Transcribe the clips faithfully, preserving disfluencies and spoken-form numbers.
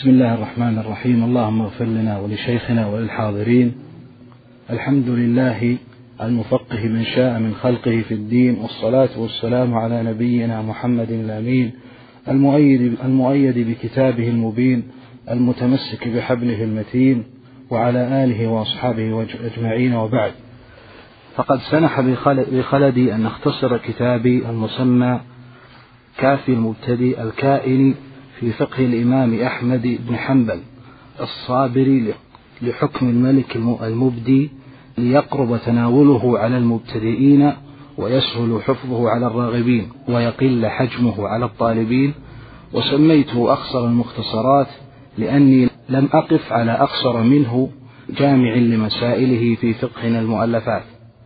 بسم الله الرحمن الرحيم. اللهم اغفر لنا ولشيخنا وللحاضرين. الحمد لله المفقه من شاء من خلقه في الدين، والصلاة والسلام على نبينا محمد الأمين المؤيد, المؤيد بكتابه المبين المتمسك بحبله المتين، وعلى آله وأصحابه أجمعين، وبعد. فقد سنح بخلدي أن نختصر كتابي المسمى كافي المبتدئ الكائن في فقه الإمام أحمد بن حنبل الصابر لحكم الملك المبدي، ليقرب تناوله على المبتدئين ويسهل حفظه على الراغبين ويقل حجمه على الطالبين. وسميته أقصر المختصرات لأني لم أقف على أقصر منه جامع لمسائله في فقهنا المؤلفات.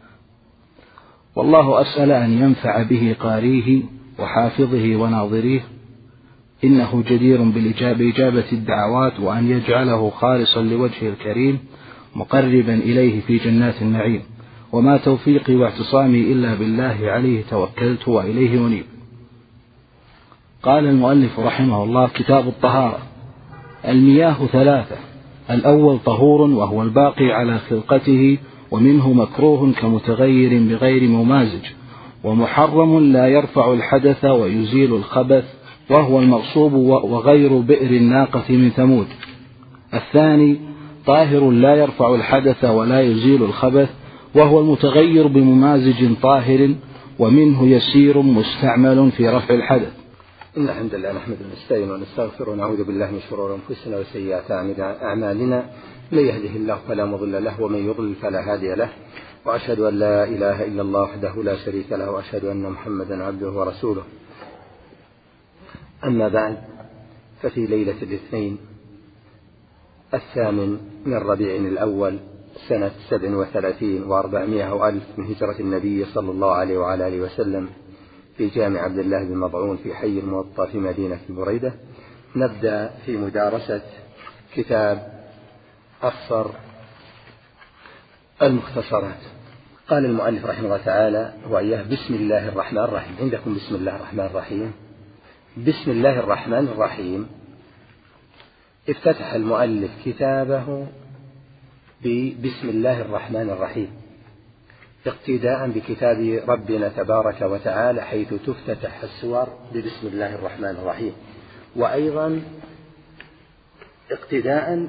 والله أسأل أن ينفع به قاريه وحافظه وناظريه، إنه جدير بإجابة الدعوات، وأن يجعله خالصا لوجهه الكريم مقربا إليه في جنات النعيم. وما توفيقي واعتصامي إلا بالله، عليه توكلت وإليه أنيب. قال المؤلف رحمه الله: كتاب الطهارة. المياه ثلاثة: الأول طهور وهو الباقي على خلقته، ومنه مكروه كمتغير بغير ممازج، ومحرم لا يرفع الحدث ويزيل الخبث، وهو المغصوب وغير بئر الناقة من ثمود. الثاني طاهر لا يرفع الحدث ولا يزيل الخبث، وهو المتغير بممازج طاهر، ومنه يسير مستعمل في رفع الحدث. إن الحمد لله نحمد ونستعين ونستغفر ونعوذ بالله من شرور أنفسنا وسيئات أعمالنا، من يهده الله فلا مضل له ومن يضلل فلا هادي له، وأشهد أن لا إله إلا الله وحده لا شريك له، وأشهد أن محمدا عبده ورسوله. أما بعد، ففي ليلة الاثنين الثامن من ربيع الأول سنة سبع وثلاثين وأربعمائة وألف من هجرة النبي صلى الله عليه وعلى آله وسلم، في جامع عبد الله بن مضعون في حي الموطأ في مدينة بريدة، نبدأ في مدارسة كتاب أقصر المختصرات. قال المؤلف رحمه الله تعالى وإياه: بسم الله الرحمن الرحيم. عندكم بسم الله الرحمن الرحيم؟ بسم الله الرحمن الرحيم. افتتح المؤلف كتابه ببسم الله الرحمن الرحيم، اقتداء بكتاب ربنا تبارك وتعالى، حيث تفتتح السور ببسم الله الرحمن الرحيم، وأيضا اقتداء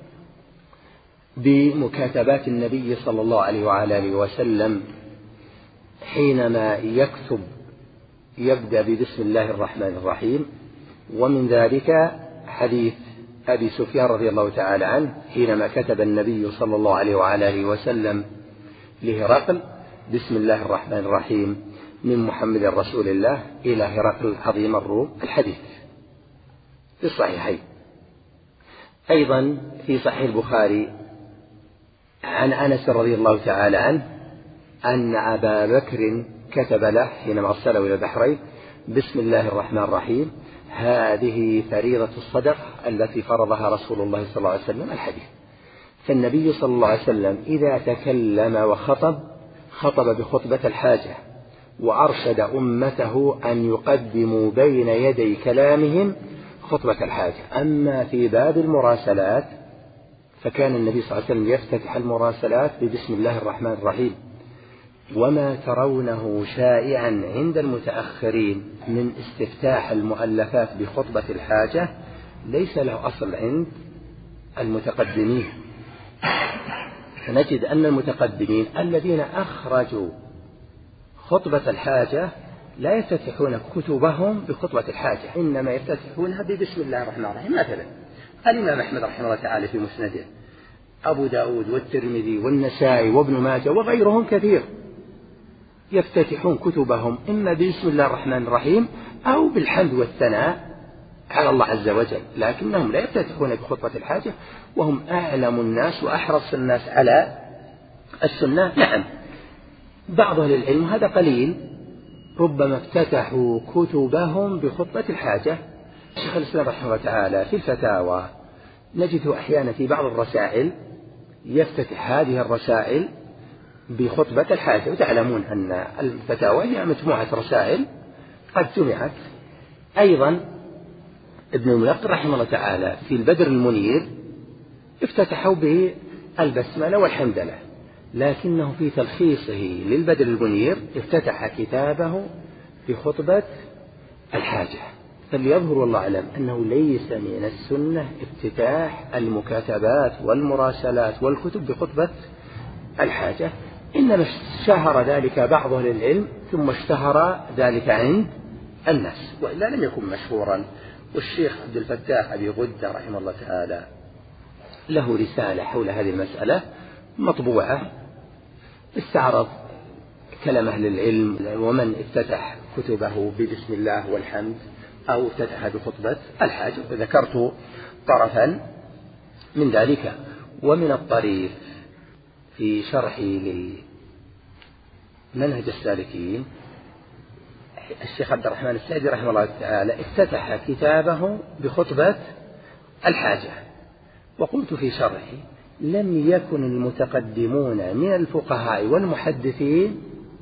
بمكاتبات النبي صلى الله عليه وعلى آله وسلم، حينما يكتب يبدأ ببسم الله الرحمن الرحيم. ومن ذلك حديث أبي سفيان رضي الله تعالى عنه، حينما كتب النبي صلى الله عليه وعلى آله وسلم لهرقل: بسم الله الرحمن الرحيم من محمد رسول الله إلى هرقل عظيم الروم. الحديث في الصحيحين. أيضا في صحيح البخاري عن أنس رضي الله تعالى عنه أن أبا بكر كتب له حينما أرسله إلى البحرين: بسم الله الرحمن الرحيم، هذه فريضة الصدقة التي فرضها رسول الله صلى الله عليه وسلم. الحديث. فالنبي صلى الله عليه وسلم إذا تكلم وخطب خطب بخطبة الحاجة، وأرشد أمته أن يقدموا بين يدي كلامهم خطبة الحاجة. أما في باب المراسلات فكان النبي صلى الله عليه وسلم يفتتح المراسلات ببسم الله الرحمن الرحيم. وما ترونه شائعا عند المتأخرين من استفتاح المؤلفات بخطبة الحاجة ليس له أصل عند المتقدمين. فنجد أن المتقدمين الذين أخرجوا خطبة الحاجة لا يفتتحون كتبهم بخطبة الحاجة، إنما يفتتحونها ببسم الله الرحمن الرحيم. مثلا الإمام أحمد رحمه الله تعالى في مسنده، أبو داود والترمذي والنسائي وابن ماجه وغيرهم كثير يفتتحون كتبهم إما بسم الله الرحمن الرحيم أو بالحمد والثناء على الله عز وجل، لكنهم لا يفتتحون بخطبة الحاجة، وهم أعلم الناس وأحرص الناس على السنة. نعم، بعض أهل العلم هذا قليل ربما افتتحوا كتبهم بخطبة الحاجة. شيخ الإسلام رحمه الله تعالى في الفتاوى نجده أحيانا في بعض الرسائل يفتتح هذه الرسائل بخطبة الحاجة. وتعلمون أن الفتاوى هي مجموعة رسائل قد جمعت. أيضا ابن الملقن رحمه الله تعالى في البدر المنير افتتحوا به البسملة والحمد لله، لكنه في تلخيصه للبدر المنير افتتح كتابه بخطبة الحاجة. فليظهر والله أعلم أنه ليس من السنة افتتاح المكاتبات والمراسلات والكتب بخطبة الحاجة، إنما اشتهر ذلك بعض أهل العلم ثم اشتهر ذلك عند الناس، وإلا لم يكن مشهورا. والشيخ عبد الفتاح أبي غدة رحمه الله تعالى له رسالة حول هذه المسألة مطبوعة، استعرض كلام أهل العلم ومن افتتح كتبه ببسم الله والحمد أو افتتح بخطبة الحاجة، وذكرت طرفا من ذلك. ومن الطريف في شرحي لمنهج السالكين الشيخ عبد الرحمن السعدي رحمه الله تعالى افتتح كتابه بخطبة الحاجة، وقلت في شرحي لم يكن المتقدمون من الفقهاء والمحدثين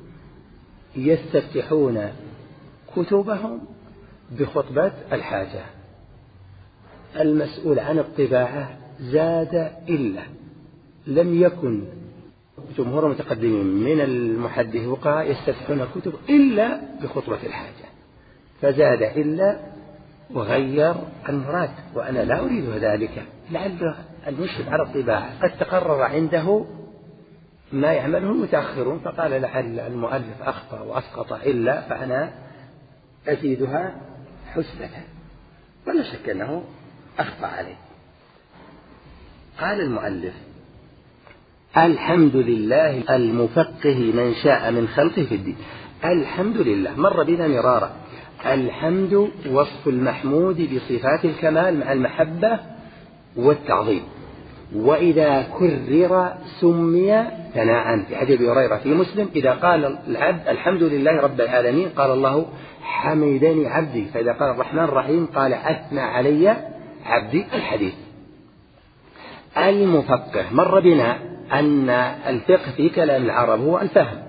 يستفتحون كتبهم بخطبة الحاجة. المسؤول عن الطباعة زاد إلا لم يكن جمهور المتقدمين من المحدثين والفقهاء يستفتحون الكتب إلا بخطبة الحاجة، فزاد إلا وغير المراد، وأنا لا أريد ذلك. لعل المشرف على الطباعة قد تقرر عنده ما يعمله المتأخرون فقال لعل المؤلف أخطأ وأسقط إلا، فأنا أزيدها حسنة، ولا شك أنه أخطأ عليه. قال المؤلف: الحمد لله المفقه من شاء من خلقه في الدين. الحمد لله مر بنا مرارا، الحمد وصف المحمود بصفات الكمال مع المحبة والتعظيم، وإذا كرر سمي ثناء. في حديث أبي هريرة في مسلم: إذا قال العبد الحمد لله رب العالمين قال الله حمدني عبدي، فإذا قال الرحمن الرحيم قال أثنى علي عبدي. الحديث. المفقه مر بنا أن الفقه في كلام العرب هو الفهم،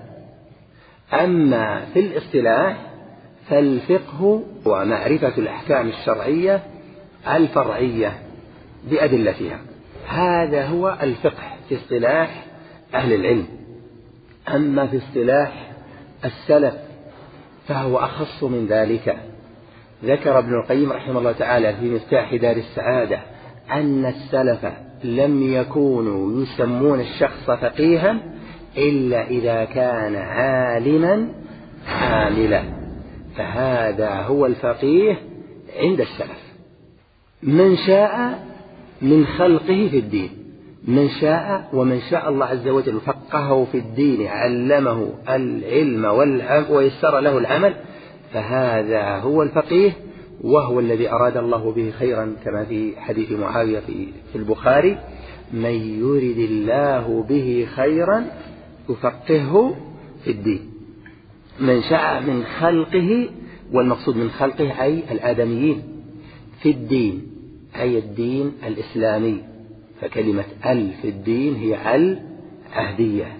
أما في الاصطلاح فالفقه هو معرفة الأحكام الشرعية الفرعية بأدلتها، هذا هو الفقه في اصطلاح أهل العلم. أما في اصطلاح السلف فهو أخص من ذلك. ذكر ابن القيم رحمه الله تعالى في مفتاح دار السعادة أن السلف لم يكونوا يسمون الشخص فقيها إلا إذا كان عالما عاملا، فهذا هو الفقيه عند السلف. من شاء من خلقه في الدين، من شاء ومن شاء الله عز وجل فقهه في الدين، علمه العلم ويسر له العمل، فهذا هو الفقيه، وهو الذي أراد الله به خيرا، كما في حديث معاوية في البخاري: من يرد الله به خيرا يفقهه في الدين. من شاء من خلقه، والمقصود من خلقه أي الآدميين، في الدين أي الدين الإسلامي، فكلمة ال في الدين هي ال عهدية.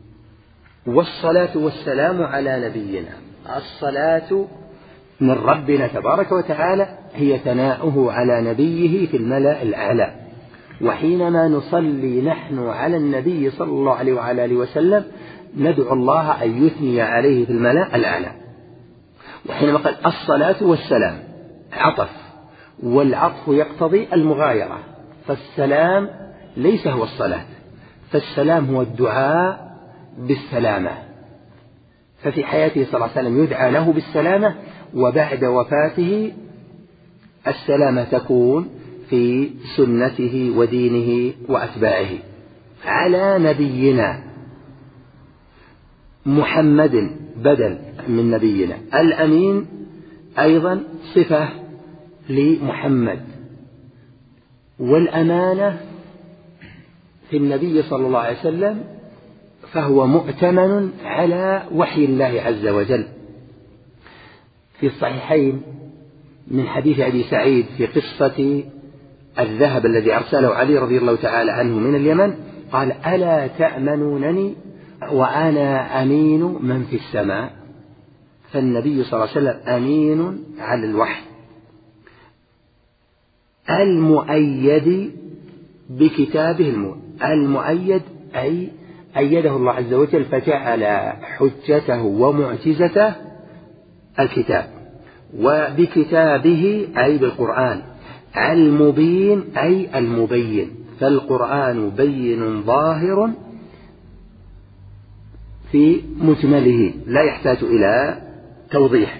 والصلاة والسلام على نبينا. الصلاة من ربنا تبارك وتعالى هي ثناؤه على نبيه في الملأ الأعلى، وحينما نصلي نحن على النبي صلى الله عليه وعلى آله وسلم ندعو الله أن يثني عليه في الملأ الأعلى. وحينما قال الصلاة والسلام عطف، والعطف يقتضي المغايرة، فالسلام ليس هو الصلاة، فالسلام هو الدعاء بالسلامة، ففي حياته صلى الله عليه وسلم يدعى له بالسلامة، وبعد وفاته السلامة تكون في سنته ودينه وأتباعه. على نبينا محمد بدل من نبينا. الأمين أيضا صفة لمحمد، والأمانة في النبي صلى الله عليه وسلم فهو مؤتمن على وحي الله عز وجل. في الصحيحين من حديث أبي سعيد في قصة الذهب الذي أرسله علي رضي الله تعالى عنه من اليمن، قال: ألا تأمنونني وأنا أمين من في السماء؟ فالنبي صلى الله عليه وسلم أمين على الوحي. المؤيد بكتابه المؤيد أي أيده الله عز وجل فجعل حجته ومعجزته الكتاب، وبكتابه أي بالقرآن، المبين أي المبين، فالقرآن بين ظاهر في مجمله لا يحتاج إلى توضيح.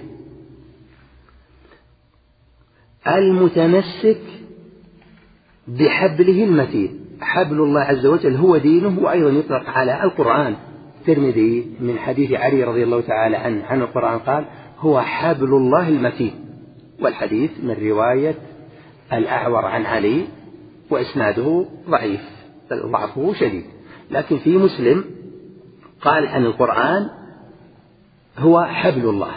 المتمسك بحبله المتين، حبل الله عز وجل هو دينه، وأيضا يطلق على القرآن. الترمذي من حديث علي رضي الله تعالى عنه عن القرآن قال هو حبل الله المتين، والحديث من رواية الأعور عن علي وإسناده ضعيف ضعفه شديد، لكن في مسلم قال عن القرآن هو حبل الله،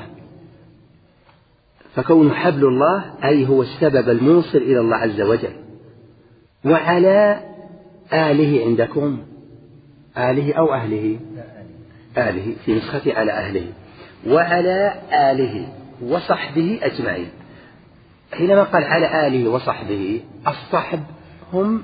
فكون حبل الله أي هو السبب الموصل إلى الله عز وجل. وعلى آله عندكم آله أو أهله آله في نسختي على أهله، وعلى آله وصحبه أجمعين. حينما قال على آله وصحبه، الصحب هم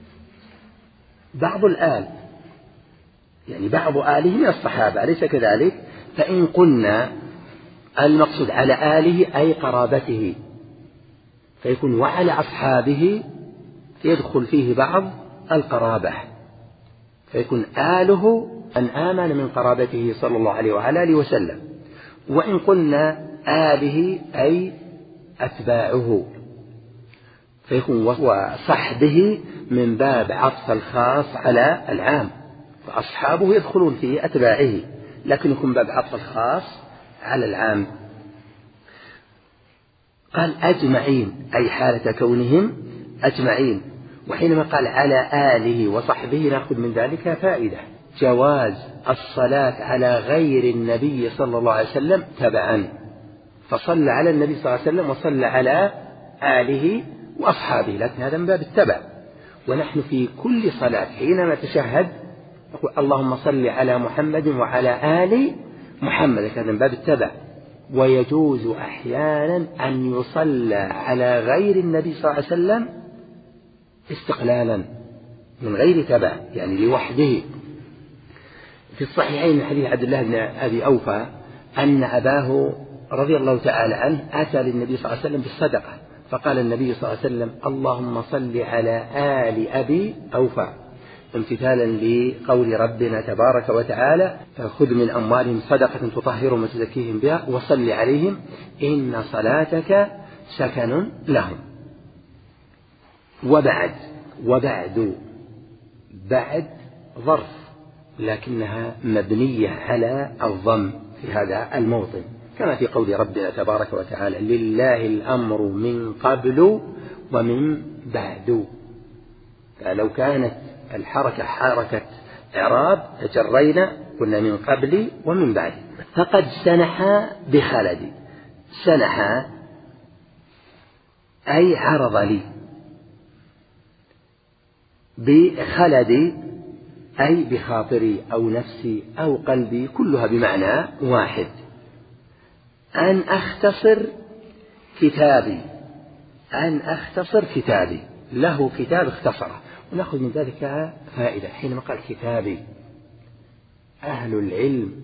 بعض الآل، يعني بعض آله من الصحابة، أليس كذلك؟ فإن قلنا المقصود على آله أي قرابته، فيكون وعلى أصحابه يدخل فيه بعض القرابة، فيكون آله أن آمن من قرابته صلى الله عليه وعلى آله وسلم. وإن قلنا آله أي أتباعه، فيكون وصحبه من باب عطف الخاص على العام، فأصحابه يدخلون في أتباعه، لكن يكون باب عطف الخاص على العام. قال أجمعين أي حالة كونهم أجمعين. وحينما قال على آله وصحبه نأخذ من ذلك فائدة جواز الصلاة على غير النبي صلى الله عليه وسلم تبعا، فصلى على النبي صلى الله عليه وسلم وصلى على آله وأصحابه، لكن هذا من باب التبع. ونحن في كل صلاة حينما تشهد نقول اللهم صل على محمد وعلى آل محمد، هذا من باب التبع. ويجوز أحيانا أن يصلى على غير النبي صلى الله عليه وسلم استقلالا من غير تبع، يعني لوحده. في الصحيحين من حديث عبد الله بن أبي أوفى أن أباه رضي الله تعالى عنه أتى للنبي صلى الله عليه وسلم بالصدقة، فقال النبي صلى الله عليه وسلم اللهم صل على آل أبي أوفى، امتثالا لقول ربنا تبارك وتعالى فخذ من أموالهم صدقة تطهرهم وتزكيهم بها وصل عليهم إن صلاتك سكن لهم. وبعد وبعد بعد ظرف لكنها مبنية على الضم في هذا الموطن، كما في قول ربنا تبارك وتعالى لله الأمر من قبل ومن بعد. فلو كانت الحركة حركة إعراب تجرينا قلنا من قبل ومن بعد. فقد سنح بخلدي، سنح أي عرض لي، بخلدي أي بخاطري أو نفسي أو قلبي، كلها بمعنى واحد. أن أختصر كتابي، أن أختصر كتابي، له كتاب اختصره. ونأخذ من ذلك فائدة حينما قال كتابي، أهل العلم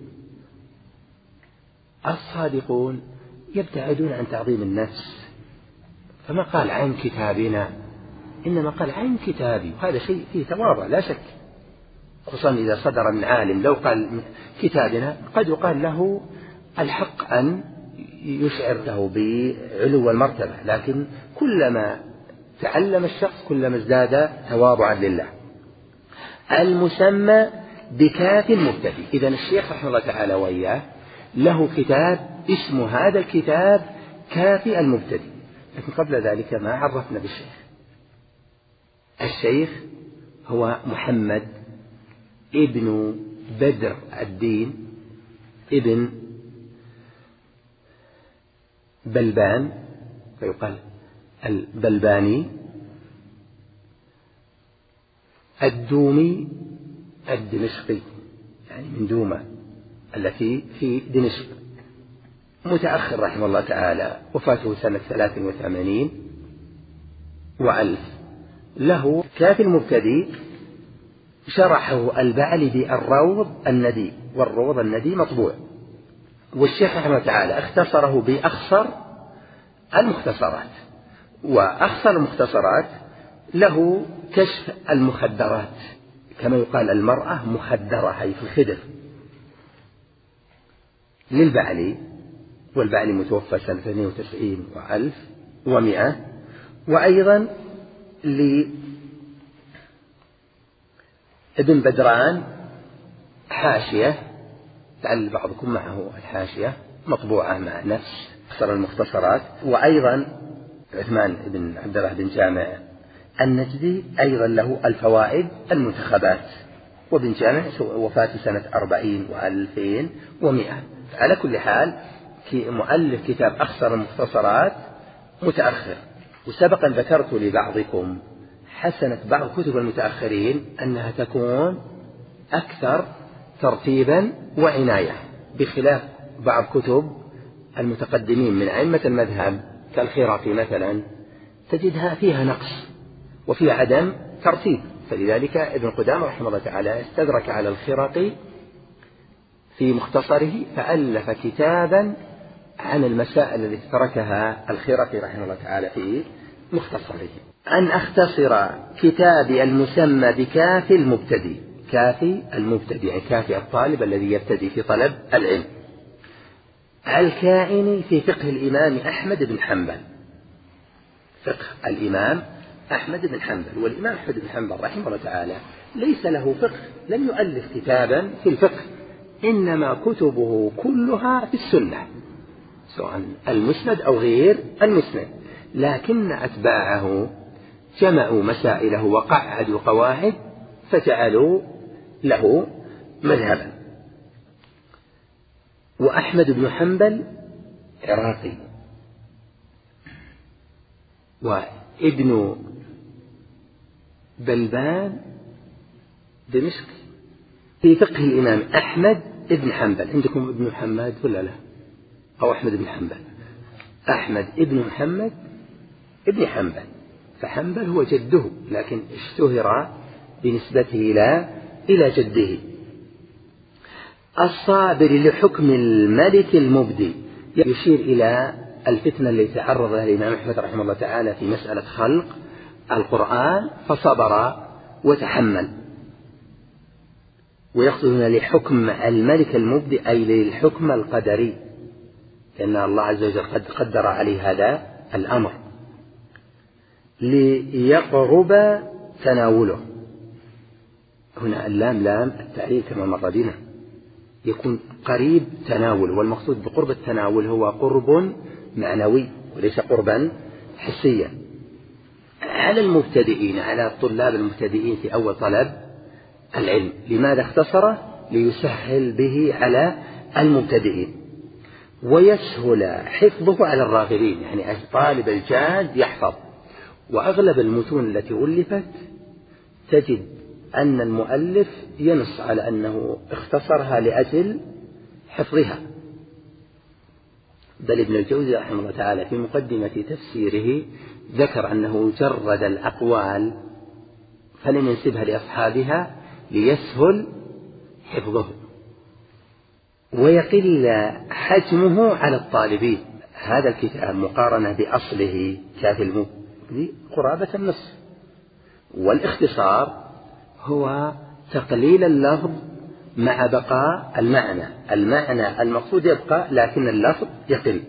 الصادقون يبتعدون عن تعظيم النفس، فما قال عن كتابنا، إنما قال عن كتابي، وهذا شيء فيه تواضع لا شك، خصوصا إذا صدر من عالم. لو قال كتابنا قد يقال له الحق أن يشعر له بعلو المرتبة، لكن كلما تعلم الشخص كلما ازداد تواضعا لله. المسمى بكاف المبتدئ، إذن الشيخ رحمه الله تعالى وإياه له كتاب اسم هذا الكتاب كافي المبتدئ. لكن قبل ذلك ما عرفنا بالشيخ. الشيخ هو محمد ابن بدر الدين ابن بلبان، فيقال البلباني، الدومي الدمشقي، يعني من دومة التي في دمشق، متأخر رحمه الله تعالى، وفاته سنة ثلاث وثمانين وألف. له كافي المبتدئ شرحه البعلبي الروض الندي، والروض الندي مطبوع، والشيخ رحمه الله تعالى اختصره بأخصر المختصرات. وأخصر المختصرات له كشف المخدرات، كما يقال المرأة مخدرة أي في الخدر، للبعلي، والبعلي متوفى سنة اثنين وتسعين وألف ومئة. وأيضا لابن بدران حاشية، لعل بعضكم معه الحاشية مطبوعة مع نفس أخصر المختصرات. وأيضا عثمان بن عبد الله بن جامع النجدي أيضا له الفوائد المنتخبات، وابن جامع وفاة سنة أربعين وألفين ومئة. على كل حال مؤلف كتاب أخصر المختصرات متأخر. وسبقا ذكرت لبعضكم حسنة بعض كتب المتأخرين أنها تكون أكثر ترتيبا وعناية، بخلاف بعض كتب المتقدمين من أئمة المذهب كالخرقي مثلا تجدها فيها نقص وفيها عدم ترتيب. فلذلك ابن قدامة رحمه الله تعالى استدرك على الخرقي في مختصره فألف كتابا عن المسائل التي تركها الخرقي رحمه الله تعالى في مختصره. أن أختصر كتابي المسمى بكافي المبتدئ، كافي المبتدئ يعني كافي الطالب الذي يبتدئ في طلب العلم، الكائن في فقه الإمام أحمد بن حنبل. فقه الإمام أحمد بن حنبل، والإمام أحمد بن حنبل رحمه الله تعالى ليس له فقه، لم يؤلف كتابا في الفقه، إنما كتبه كلها في السنة سواء المسند أو غير المسند، لكن أتباعه جمعوا مسائله وقعدوا قواعد فجعلوا له مذهبا. وأحمد بن حنبل عراقي، وابن بلبان دمشق. في فقه الإمام أحمد بن حنبل، عندكم ابن محمد ولا لا؟ أو أحمد بن حنبل؟ أحمد ابن محمد ابن حنبل، فحنبل هو جده لكن اشتهر بنسبته إلى إلى جده. الصابر لحكم الملك المبدي، يشير إلى الفتنة التي تعرض لها الإمام أحمد رحمه الله تعالى في مسألة خلق القرآن فصبر وتحمل. ويقصد هنا لحكم الملك المبدي أي للحكم القدري، لأن الله عز وجل قد قدر عليه هذا الأمر ليقرب تناوله. هنا اللام لام التعليل كما مر بنا، يكون قريب تناول، والمقصود بقرب التناول هو قرب معنوي وليس قربا حسيا. على المبتدئين، على الطلاب المبتدئين في أول طلب العلم. لماذا اختصره؟ ليسهل به على المبتدئين ويسهل حفظه على الراغبين، يعني الطالب الجاد يحفظ. وأغلب المتون التي ألفت تجد أن المؤلف ينص على أنه اختصرها لأجل حفظها، بل ابن الجوزي رحمه الله تعالى في مقدمة تفسيره ذكر أنه جرد الأقوال فلم ينسبها لأصحابها ليسهل حفظه ويقل حجمه على الطالبين. هذا الكتاب مقارنة بأصله كافي المبدي قرابة النصف، والاختصار هو تقليل اللفظ مع بقاء المعنى، المعنى المقصود يبقى لكن اللفظ يقل.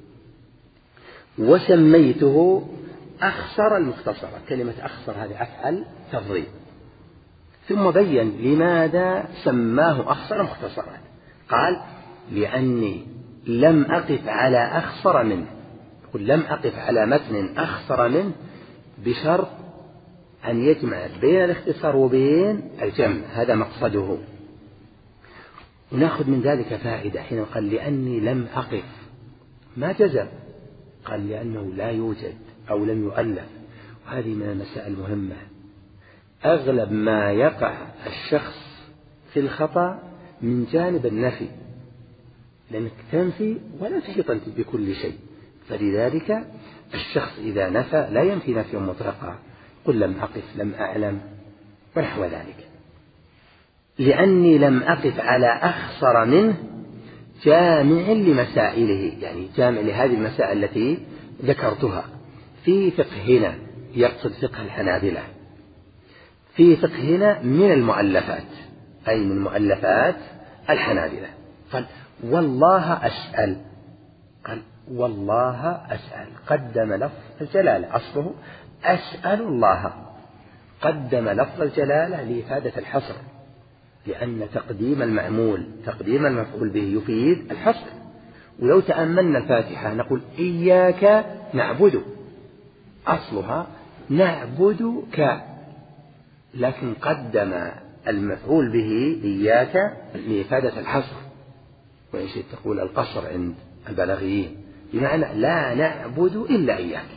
وسميته أخصر المختصرة، كلمة أخصر هذه أفعل تفضيل، ثم بين لماذا سماه أخصر مختصرات. قال لأني لم أقف على أخصر منه، يقول لم أقف على متن أخصر منه بشرط أن يجمع بين الاختصار وبين الجمع، هذا مقصده. ونأخذ من ذلك فائدة حين قال لأني لم أقف، ما جزم، قال لأنه لا يوجد أو لم يؤلف. وهذه من المسائل المهمة. أغلب ما يقع الشخص في الخطأ من جانب النفي، لأنك تنفي ولا تحيط أنت بكل شيء، فلذلك الشخص إذا نفى لا ينفي نفي مطلقا، قل لم أقف، لم أعلم، ونحو ذلك، لأني لم أقف على أخصر منه جامع لمسائله، يعني جامع لهذه المسائل التي ذكرتها في فقهنا، يقصد فقه الحنابلة، في فقهنا من المؤلفات، أي من مؤلفات الحنابلة. قال والله أسأل، قال والله أسأل، قدم لفظ الجلالة، أصله أسأل الله، قدم لفظ الجلالة لإفادة الحصر، لأن تقديم المعمول تقديم المفعول به يفيد الحصر. ولو تأملنا الفاتحة نقول إياك نعبد، أصلها نعبدك، لكن قدم المفعول به إياك لإفادة الحصر، وإن شئت تقول القصر عند البلاغيين، بمعنى لا نعبد إلا إياك.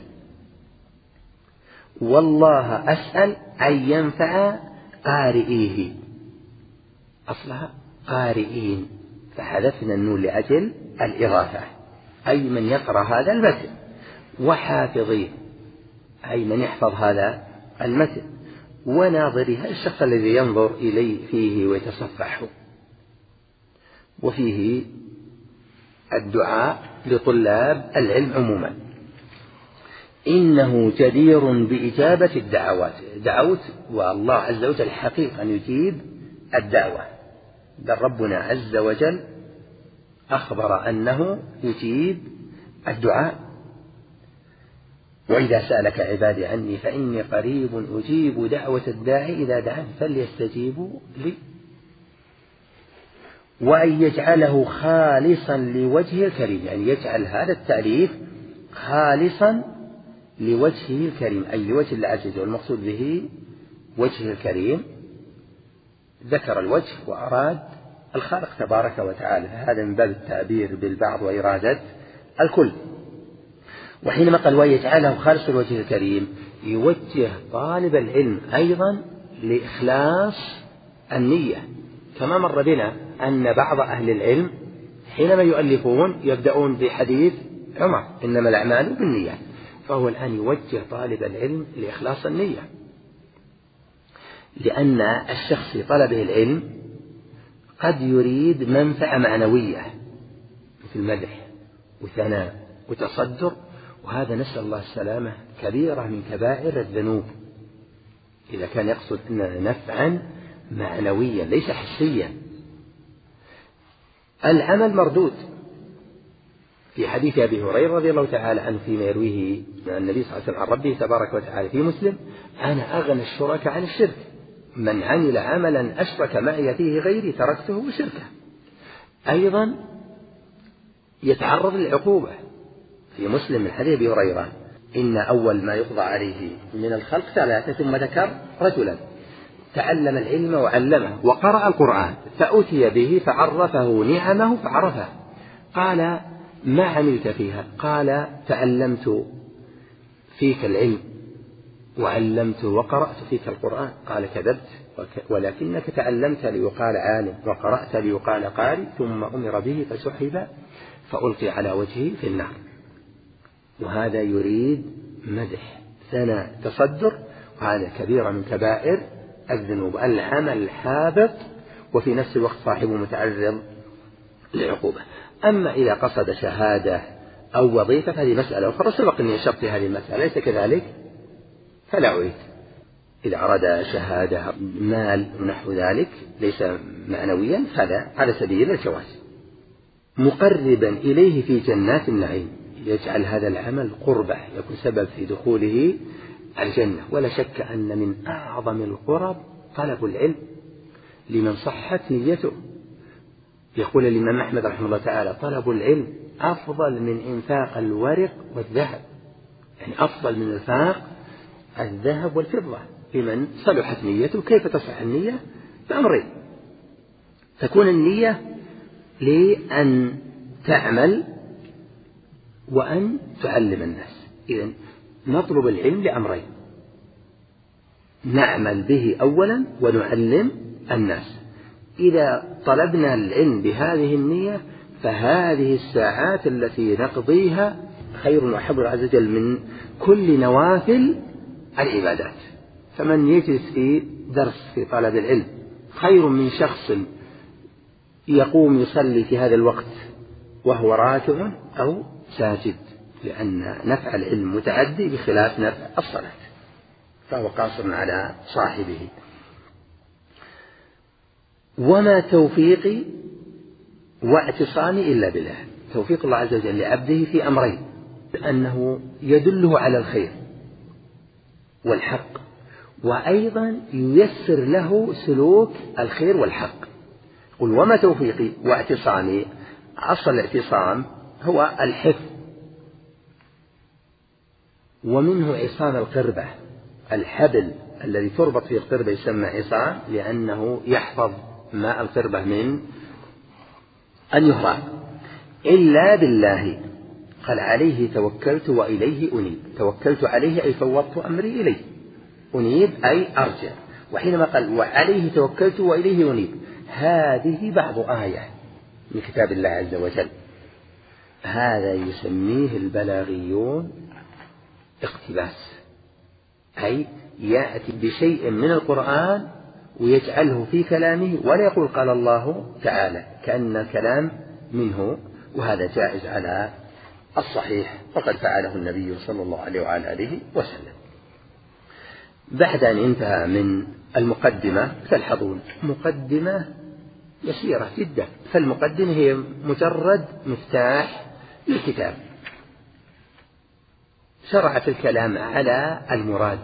والله أسأل أن ينفع قارئيه، أصلها قارئين، فحذفنا النون لأجل الإضافة، أي من يقرأ هذا المتن، وحافظيه، أي من يحفظ هذا المتن، وناظرها، الشخص الذي ينظر إليه فيه ويتصفحه. وفيه الدعاء لطلاب العلم عموما، إنه جدير بإجابة الدعوات، دعوت والله عز وجل حقيقة أن يجيب الدعوة، بل ربنا عز وجل أخبر أنه يجيب الدعاء. وإذا سألك عبادي عني فإني قريب أجيب دعوة الداعي إذا دعان فليستجيبوا لي. وأن يجعله خالصا لوجهه الكريم، يعني يجعل هذا التعريف خالصا لوجهه الكريم، أي لوجه الله عز وجل، والمقصود به وجهه الكريم، ذكر الوجه وأراد الخالق تبارك وتعالى، هذا من باب التعبير بالبعض وإرادة الكل. وحينما قال ويجعله خالص الوجه الكريم، يوجه طالب العلم أيضا لإخلاص النية، كما مر بنا أن بعض أهل العلم حينما يؤلفون يبدأون بحديث عمر إنما الأعمال بالنيات، فهو الآن يوجه طالب العلم لإخلاص النية، لأن الشخص في طلبه العلم قد يريد منفعة معنوية مثل مدح وثناء وتصدر، وهذا نسأل الله السلامة كبيرة من كبائر الذنوب، إذا كان يقصد أن نفعا معنويا ليس حسيا. العمل مردود، في حديث أبي هريرة رضي الله تعالى عنه فيما يرويه النبي صلى الله عليه وسلم عن ربه تبارك وتعالى في مسلم: أنا أغنى الشركاء عن الشرك، من عمل عملا أشرك معي فيه غيري تركته وشركه. أيضا يتعرض للعقوبة، في مسلم من حديث أبي هريرة: إن أول ما يقضى عليه من الخلق ثلاثة، ثم ذكر رجلا تعلم العلم وعلمه وقرأ القرآن فأتي به فعرفه نعمه فعرفها، قال: ما عملت فيها؟ قال: تعلمت فيك العلم وعلمت وقرأت فيك القرآن. قال: كذبت، ولكنك تعلمت ليقال عالم وقرأت ليقال قارئ، ثم أمر به فسحب فألقي على وجهه في النار. وهذا يريد مدح ثناء تصدر، وهذا كبيرة من كبائر الذنوب، العمل حابط وفي نفس الوقت صاحبه متعرض للعقوبة. أما إذا قصد شهادة أو وظيفة فهذه مسألة أخرى، سبق أني أشرت هذه المسألة، ليس كذلك فلا أعيد. إذا أراد شهادة مال ونحو ذلك ليس معنويا فلا، على سبيل الجواز. مقربا إليه في جنات النعيم، يجعل هذا العمل قربة يكون سبب في دخوله الجنة. ولا شك أن من أعظم القرب طلب العلم لمن صحت نيته. يقول الإمام أحمد رحمه الله تعالى: طلب العلم أفضل من إنفاق الورق والذهب، يعني أفضل من إنفاق الذهب والفضة لمن صلحت نيته. كيف تصح النية؟ بأمرين: تكون النية لأن تعمل وأن تعلم الناس. إذن نطلب العلم لأمرين: نعمل به أولا ونعلم الناس. إذا طلبنا العلم بهذه النية فهذه الساعات التي نقضيها خير وأحب عز وجل من كل نوافل العبادات. فمن يجلس في درس في طلب العلم خير من شخص يقوم يصلي في هذا الوقت وهو راكع أو ساجد، لأن نفع العلم متعدي بخلاف نفع الصلاة، فهو قاصر على صاحبه. وما توفيقي واعتصامي إلا بالله. توفيق الله عز وجل لعبده في أمرين: أنه يدله على الخير والحق، وأيضا ييسر له سلوك الخير والحق. قل وما توفيقي واعتصامي، أصل الاعتصام هو الحفظ، ومنه عصام القربة، الحبل الذي تربط فيه القربة يسمى عصام، لأنه يحفظ ماء القربة من أن يهرب. إلا بالله، قال عليه توكلت وإليه أنيب. توكلت عليه أي فوضت أمري إليه، أنيب أي أرجع. وحينما قال وعليه توكلت وإليه أنيب، هذه بعض آية من كتاب الله عز وجل، هذا يسميه البلاغيون اقتباس، أي يأتي بشيء من القرآن ويجعله في كلامه ولا يقول قال الله تعالى، كأن الكلام منه، وهذا جائز على الصحيح، وقد فعله النبي صلى الله عليه وعلى آله وسلم. بعد أن انتهى من المقدمة تلحظون مقدمة يسيرة جدا، فالمقدمة هي مجرد مفتاح للكتاب. شرع في الكلام على المراد،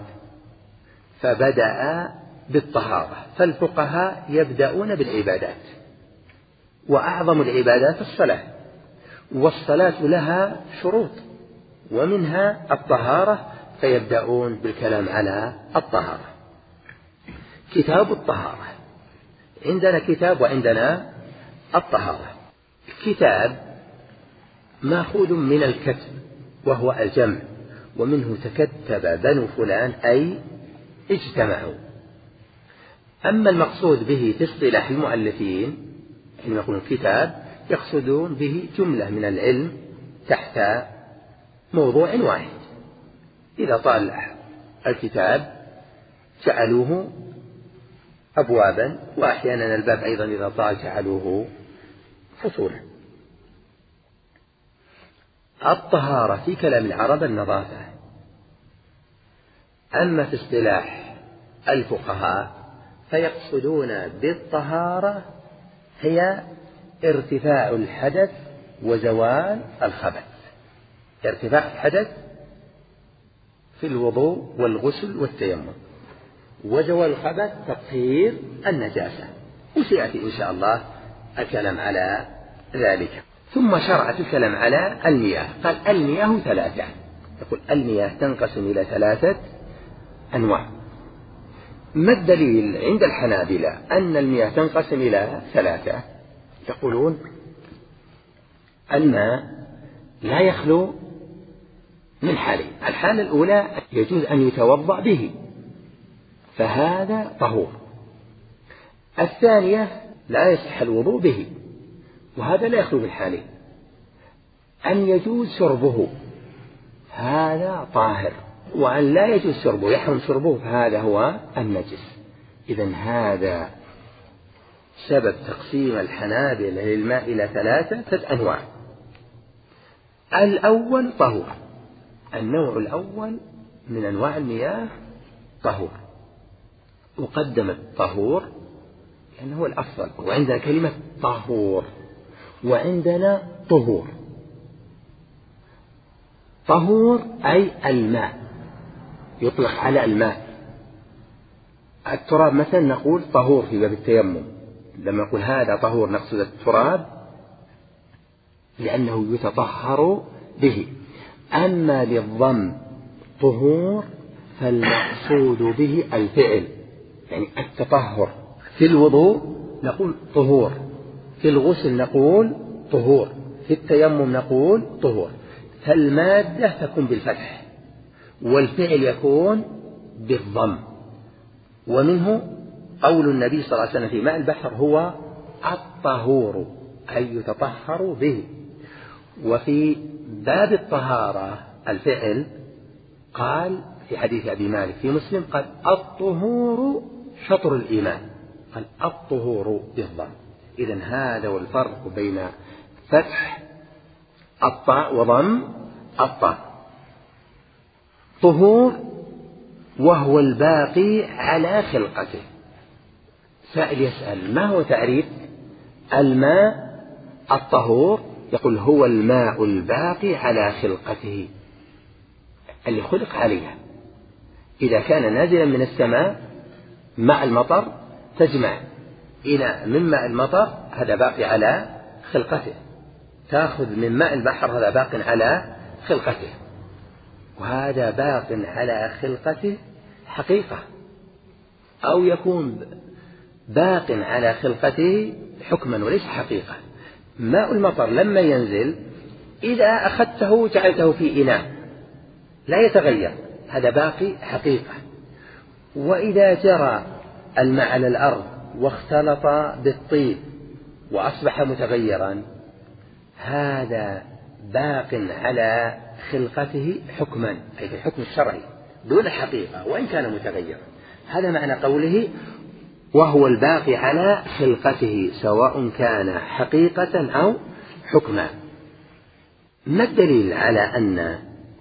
فبدأ بالطهارة، فالفقهاء يبدأون بالعبادات، وأعظم العبادات الصلاة، والصلاة لها شروط ومنها الطهارة، فيبدأون بالكلام على الطهارة. كتاب الطهارة، عندنا كتاب وعندنا الطهارة. الكتاب ماخوذ من الكتب وهو الجمع، ومنه تكتب بنو فلان أي اجتمعوا. أما المقصود به في اصطلاح المؤلفين حين يقولون كتاب يقصدون به جملة من العلم تحت موضوع واحد. إذا طال الكتاب جعلوه أبوابا، وأحيانا الباب أيضا إذا طال جعلوه فصولا. الطهارة في كلام العرب النظافة، أما في اصطلاح الفقهاء فيقصدون بالطهارة هي ارتفاع الحدث وزوال الخبث. ارتفاع الحدث في الوضوء والغسل والتيمم، وزوال الخبث تطهير النجاسة، وسيأتي إن شاء الله الكلام على ذلك. ثم شرع الكلام على المياه، قال المياه ثلاثة. يقول المياه تنقسم إلى ثلاثة أنواع. ما الدليل عند الحنابلة أن المياه تنقسم إلى ثلاثة؟ يقولون الماء لا يخلو من حالين: الحالة الأولى يجوز أن يتوضأ به، فهذا طهور. الثانية لا يصح الوضوء به، وهذا لا يخلو من حالين: أن يجوز شربه، هذا طاهر، وأن لا يجوز شربه يحرم شربه، فهذا هو النجس. إذن هذا سبب تقسيم الحنابلة للماء إلى ثلاثة أنواع. الأول طهور، النوع الأول من أنواع المياه طهور، وقدم الطهور لأنه هو الأفضل. وعندنا كلمة طهور، وعندنا طهور. طهور أي الماء، يطلق على الماء. التراب مثلا نقول طهور في باب التيمم، لما نقول هذا طهور نقصد التراب لأنه يتطهر به. أما للضم طهور فالمقصود به الفعل، يعني التطهر. في الوضوء نقول طهور، في الغسل نقول طهور، في التيمم نقول طهور. فالمادة تكون بالفتح والفعل يكون بالضم. ومنه قول النبي صلى الله عليه وسلم في ماء البحر هو الطهور، أي يتطهر به. وفي باب الطهارة الفعل قال في حديث أبي مالك في مسلم قال الطهور شطر الإيمان، قال الطهور بالضم. إذن هذا هو الفرق بين فتح الطاء وضم الطاء. طهور وهو الباقي على خلقته. سائل يسأل ما هو تعريف الماء الطهور؟ يقول هو الماء الباقي على خلقته اللي خلق عليها. إذا كان نازلا من السماء ماء المطر تجمع إلى من ماء المطر هذا باقي على خلقته، تأخذ من ماء البحر هذا باق على خلقته، وهذا باق على خلقته حقيقة، أو يكون باق على خلقته حكما وليس حقيقة. ماء المطر لما ينزل إذا أخذته جعلته في إناء لا يتغير، هذا باقي حقيقة. وإذا جرى الماء على الأرض واختلط بالطين وأصبح متغيرا هذا باق على خلقته حكما، أي في الحكم الشرعي دون حقيقة وإن كان متغيرا. هذا معنى قوله وهو الباقي على خلقته سواء كان حقيقة أو حكما. ما الدليل على أن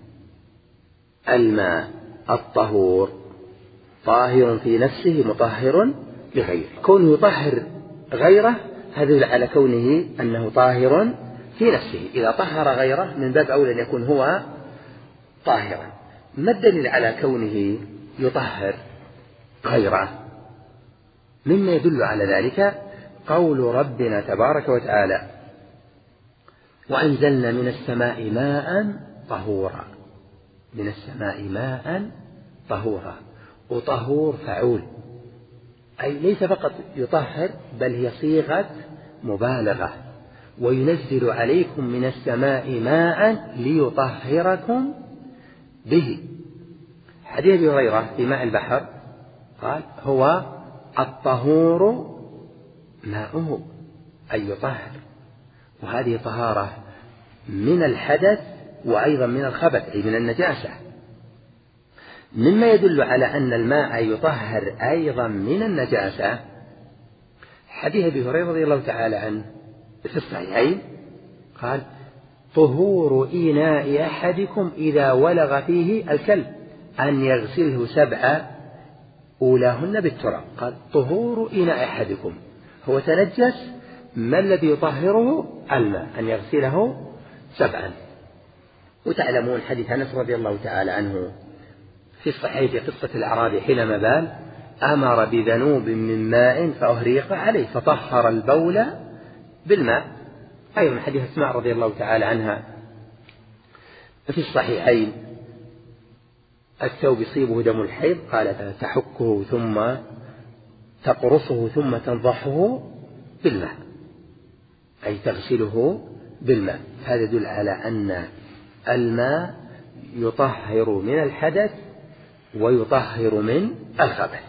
الماء الطهور طاهر في نفسه مطهر لغيره؟ كونه يطهر غيره هذا يدل على كونه أنه طاهر في نفسه. إذا طهر غيره من باب أولى أن يكون هو طاهرا. ما الدليل على كونه يطهر غيره؟ مما يدل على ذلك قول ربنا تبارك وتعالى وأنزلنا من السماء ماء طهورا. من السماء ماء طهورا، وطهور فعول، أي ليس فقط يطهر بل هي صيغة مبالغة. وينزل عليكم من السماء ماء ليطهركم به. حديث أبي هريرة في ماء البحر قال هو الطهور ماؤه، أي يطهر، وهذه طهارة من الحدث وأيضا من الخبث أي من النجاسة. مما يدل على أن الماء يطهر أيضا من النجاسة حديث أبي هريرة رضي الله تعالى عنه في الصحيحين قال طهور إناء أحدكم إذا ولغ فيه الكلب أن يغسله سبع أولاهن بالتراب. قال طهور إناء أحدكم، هو تنجس، ما الذي يطهره؟ الماء، أن يغسله سبعا. وتعلمون حديث أنس رضي الله تعالى عنه في الصحيح في قصة الأعرابي حينما بال أمر بذنوب من ماء فأهريق عليه فطهر البول بالماء. أيضا حديث أسماء رضي الله تعالى عنها في الصحيحين الثوب يصيبه دم الحيض قالت تحكه ثم تقرصه ثم تنضحه بالماء، أي تغسله بالماء. هذا يدل على أن الماء يطهر من الحدث ويطهر من الخبث.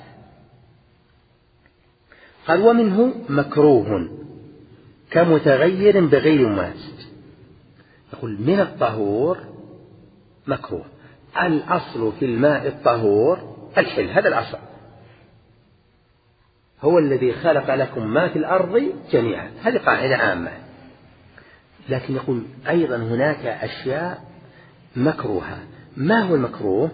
قال ومنه مكروه كمتغير بغير مماسج. يقول من الطهور مكروه. الأصل في الماء الطهور الحل، هذا الأصل، هو الذي خلق لكم ما في الأرض جميعا، هذه قاعدة عامة. لكن يقول أيضا هناك أشياء مكروهة. ما هو المكروه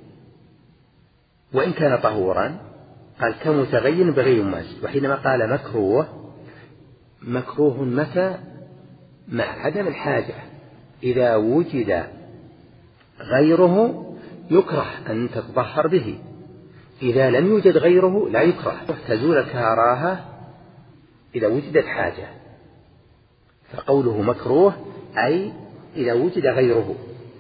وإن كان طهورا؟ قال كمتغير بغير مماسج. وحينما قال مكروه، مكروه متى؟ مع عدم الحاجة. إذا وجد غيره يكره أن تتطهر به، إذا لم يوجد غيره لا يكره، تزول الكراهة إذا وجدت حاجة. فقوله مكروه أي إذا وجد غيره.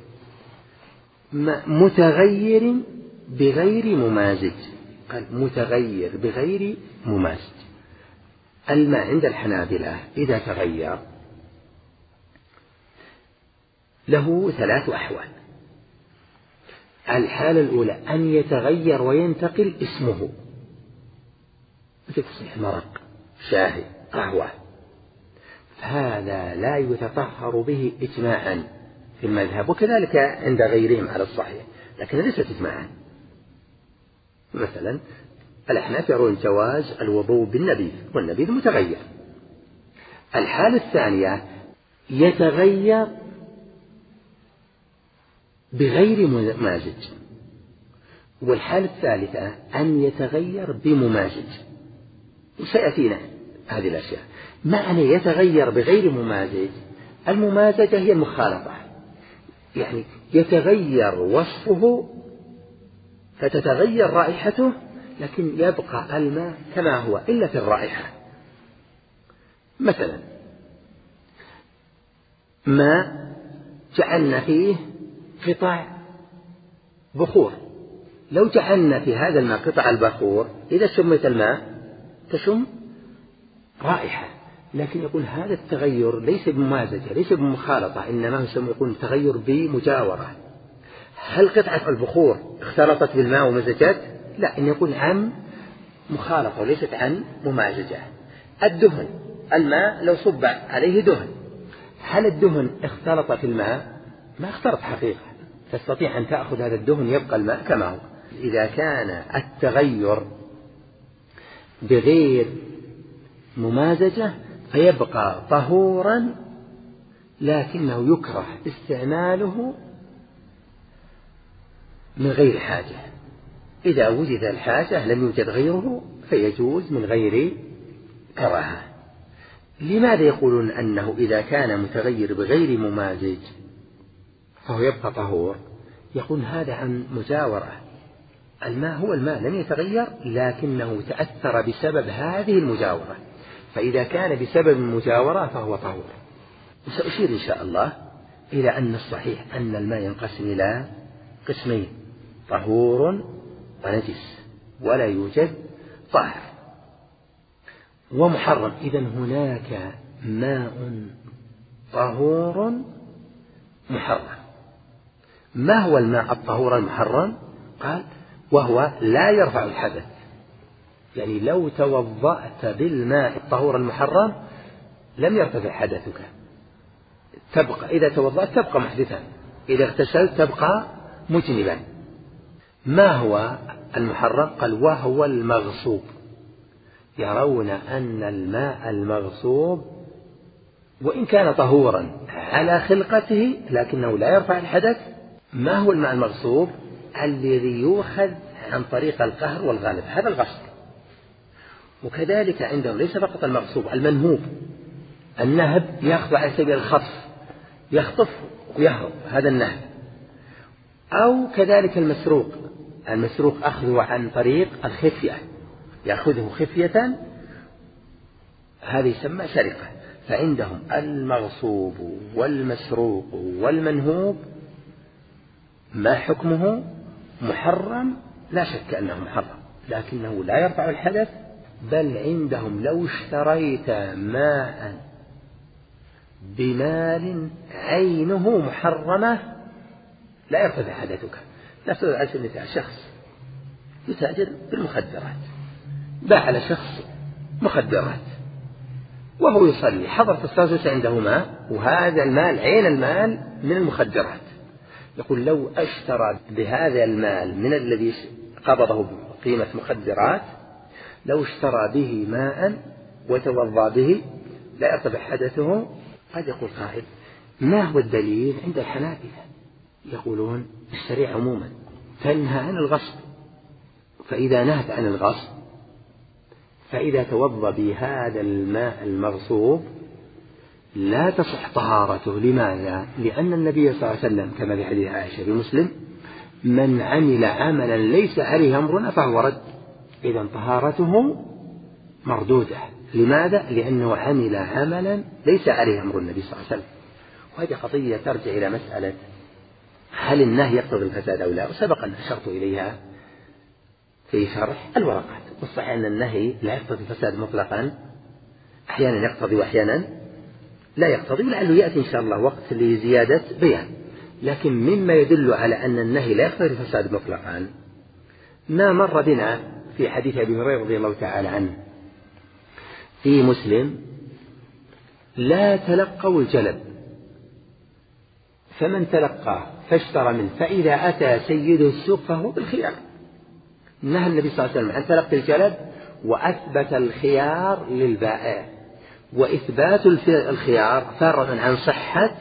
متغير بغير ممازج. قال متغير بغير ممازج. الماء عند الحنابلة إذا تغير له ثلاث أحوال. الحالة الأولى أن يتغير وينتقل اسمه، مثل تصبح مرق، شاهي، قهوة، هذا لا يتطهر به إجماعا في المذهب، وكذلك عند غيرهم على الصحيح، لكن ليست إجماعا. مثلا الأحناف يرون جواز الوضوء بالنبيذ، والنبيذ متغير. الحالة الثانية يتغير بغير ممازج، والحالة الثالثة أن يتغير بممازج، وسيأتينا هذه الأشياء. معنى يتغير بغير ممازج، الممازجة هي المخالطة، يعني يتغير وصفه فتتغير رائحته، لكن يبقى الماء كما هو إلا في الرائحة. مثلا ماء جعلنا فيه قطع بخور، لو جعلنا في هذا الماء قطع البخور إذا شمت الماء تشم رائحة، لكن يقول هذا التغير ليس بممازجة، ليس بمخالطة، إنما يقول تغير بمجاورة. هل قطعة البخور اختلطت بالماء ومزجت؟ لا، إن يكون عن مخالطة وليست عن ممازجة. الدهن، الماء لو صب عليه دهن، هل الدهن اختلط في الماء؟ ما اختلط حقيقة، تستطيع أن تأخذ هذا الدهن يبقى الماء كما هو. إذا كان التغير بغير ممازجة فيبقى طهورا، لكنه يكره استعماله من غير حاجة. إذا وجد الحاجة لم يوجد غيره فيجوز من غير كراهة. لماذا يقولون أنه إذا كان متغير بغير ممازج فهو يبقى طهور؟ يقول هذا عن مجاورة، الماء هو الماء لم يتغير لكنه تأثر بسبب هذه المجاورة، فإذا كان بسبب المجاورة فهو طهور. وسأشير إن شاء الله إلى أن الصحيح أن الماء ينقسم إلى قسمين، طهور ونجس، ولا يوجد طاهر ومحرم. إذن هناك ماء طهور محرم. ما هو الماء الطهور المحرم؟ قال وهو لا يرفع الحدث، يعني لو توضأت بالماء الطهور المحرم لم يرتفع حدثك، تبقى إذا توضأت تبقى محدثا، إذا اغتسلت تبقى مجنبا. ما هو المحرم؟ قال وهو المغصوب. يرون أن الماء المغصوب وإن كان طهورا على خلقته لكنه لا يرفع الحدث. ما هو الماء المغصوب؟ الذي يؤخذ عن طريق القهر والغالب، هذا الغصب. وكذلك عندهم ليس فقط المغصوب، المنهوب، النهب يأخذ على سبيل الخطف، يخطف ويهرب، هذا النهب. أو كذلك المسروق، المسروق أخذه عن طريق الخفية، يأخذه خفية، هذا يسمى سرقة. فعندهم المغصوب والمسروق والمنهوب ما حكمه؟ محرم، لا شك أنه محرم، لكنه لا يرفع الحدث. بل عندهم لو اشتريت ماء بمال عينه محرمة لا يرتفع حدثك. نفس على سبيل المثال شخص يتاجر بالمخدرات، باع على شخص مخدرات وهو يصلي، حضرت الصلاة عنده ماء، وهذا المال عين المال من المخدرات. يقول لو اشترى بهذا المال من الذي قبضه بقيمة مخدرات، لو اشترى به ماء وتوضأ به لا يرتفع حدثه. قد يقول قائل ما هو الدليل؟ عند الحنابلة يقولون الشريعة عموما تنهى عن الغصب، فإذا نهت عن الغصب فإذا توضأ بهذا الماء المغصوب لا تصح طهارته. لماذا؟ لأن النبي صلى الله عليه وسلم كما في حديث عائشة في مسلم من عمل عملا ليس عليه أمرنا فهو رد. إذن طهارته مردودة. لماذا؟ لأنه عمل عملا ليس عليه أمر النبي صلى الله عليه وسلم. وهذه قضية ترجع إلى مسألة هل النهي يقتضي الفساد أو لا، وسبق أن أشرت إليها في شرح الورقات. والصحيح أن النهي لا يقتضي الفساد مطلقا، أحيانا يقتضي وأحيانا لا يقتضي، ولعله يأتي إن شاء الله وقت لزيادة بيان. لكن مما يدل على أن النهي لا يقتضي الفساد مطلقا ما مر بنا في حديث أبي هريرة رضي الله تعالى عنه في مسلم لا تلقوا الجلب، فمن تلقاه فاشترى منه فإذا أتى سيده السوق فهو بالخيار. نهى النبي صلى الله عليه وسلم عن تلقي الجلب، وأثبت الخيار للبائع، وإثبات الخيار فارغ عن صحة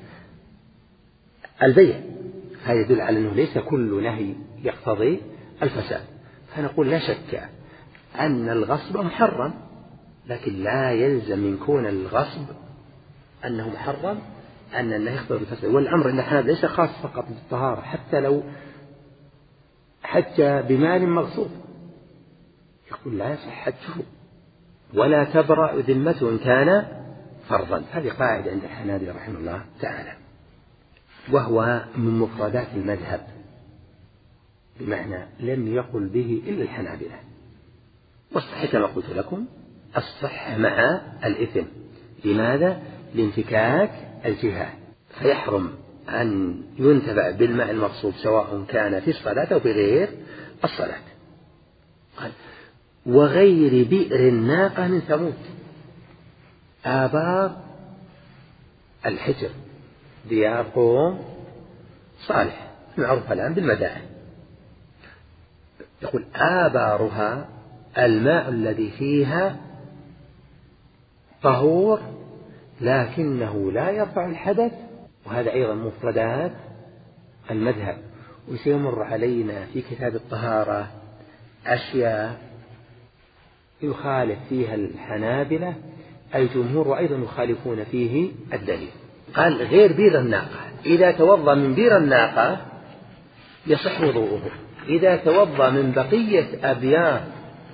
البيع. هذا يدل على أنه ليس كل نهي يقتضي الفساد. فنقول لا شك أن الغصب محرم، لكن لا يلزم من كون الغصب أنه محرم أن النهي يقتضي الفساد. والأمر إن هذا ليس خاص فقط بالطهارة، حتى لو حتى بمال مغصوب يقول لا يصح حجه ولا تبرأ ذمته إن كان فرضا. هذه قاعدة عند الحنابلة رحمه الله تعالى، وهو من مفردات المذهب، بمعنى لم يقل به إلا الحنابلة. والصحيح كما قلت لكم الصحة مع الإثم. لماذا؟ لانفكاك الجهات، فيحرم أن ينتفع بالماء المغصوب سواء كان في الصلاة أو في غير الصلاة. قال وغير بئر الناقة من ثمود. آبار الحجر ديار قوم صالح معروف الآن بالمدائن، يقول آبارها الماء الذي فيها طهور لكنه لا يرفع الحدث. وهذا أيضا مفردات المذهب. وسيمر علينا في كتاب الطهارة أشياء يخالف فيها الحنابلة الجمهور، وأيضا يخالفون فيه الدليل. قال غير بير الناقة، إذا توضأ من بير الناقة يصح وضوءه. إذا توضأ من بقية أبيار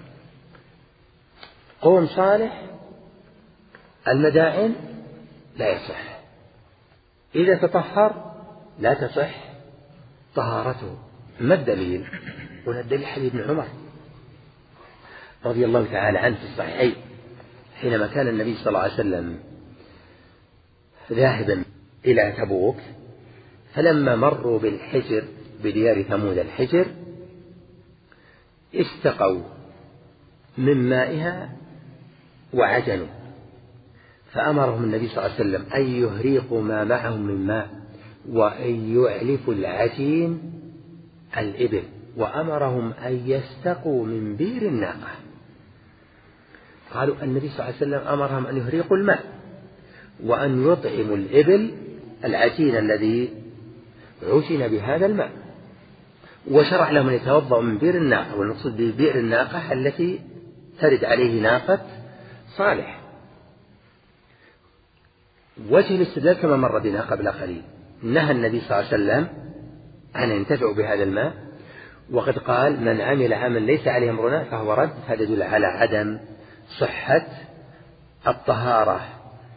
قوم صالح المدائن لا يصح. إذا تطهر لا تصح طهارته. ما الدليل؟ هنا الدليل حديث ابن عمر رضي الله تعالى عنه في الصحيحين، حينما كان النبي صلى الله عليه وسلم ذاهبا إلى تبوك، فلما مروا بالحجر بديار ثمود الحجر استقوا من مائها وعجنوا، فأمرهم النبي صلى الله عليه وسلم أن يهريقوا ما معهم من ماء وأن يعلفوا العجين الإبل، وأمرهم أن يستقوا من بير الناقة. قالوا النبي صلى الله عليه وسلم أمرهم أن يهريقوا الماء وأن يطعموا الإبل العجين الذي عجن بهذا الماء، وشرع لهم أن يتوضأوا من بير الناقة. والمقصود ببير الناقة التي ترد عليه ناقة صالح. وجه الاستدلال كما مر بنا قبل قليل، نهى النبي صلى الله عليه وسلم أن ينتفعوا بهذا الماء، وقد قال من عمل عملا ليس عليه أمرنا فهو رد. هذا يدل على عدم صحة الطهارة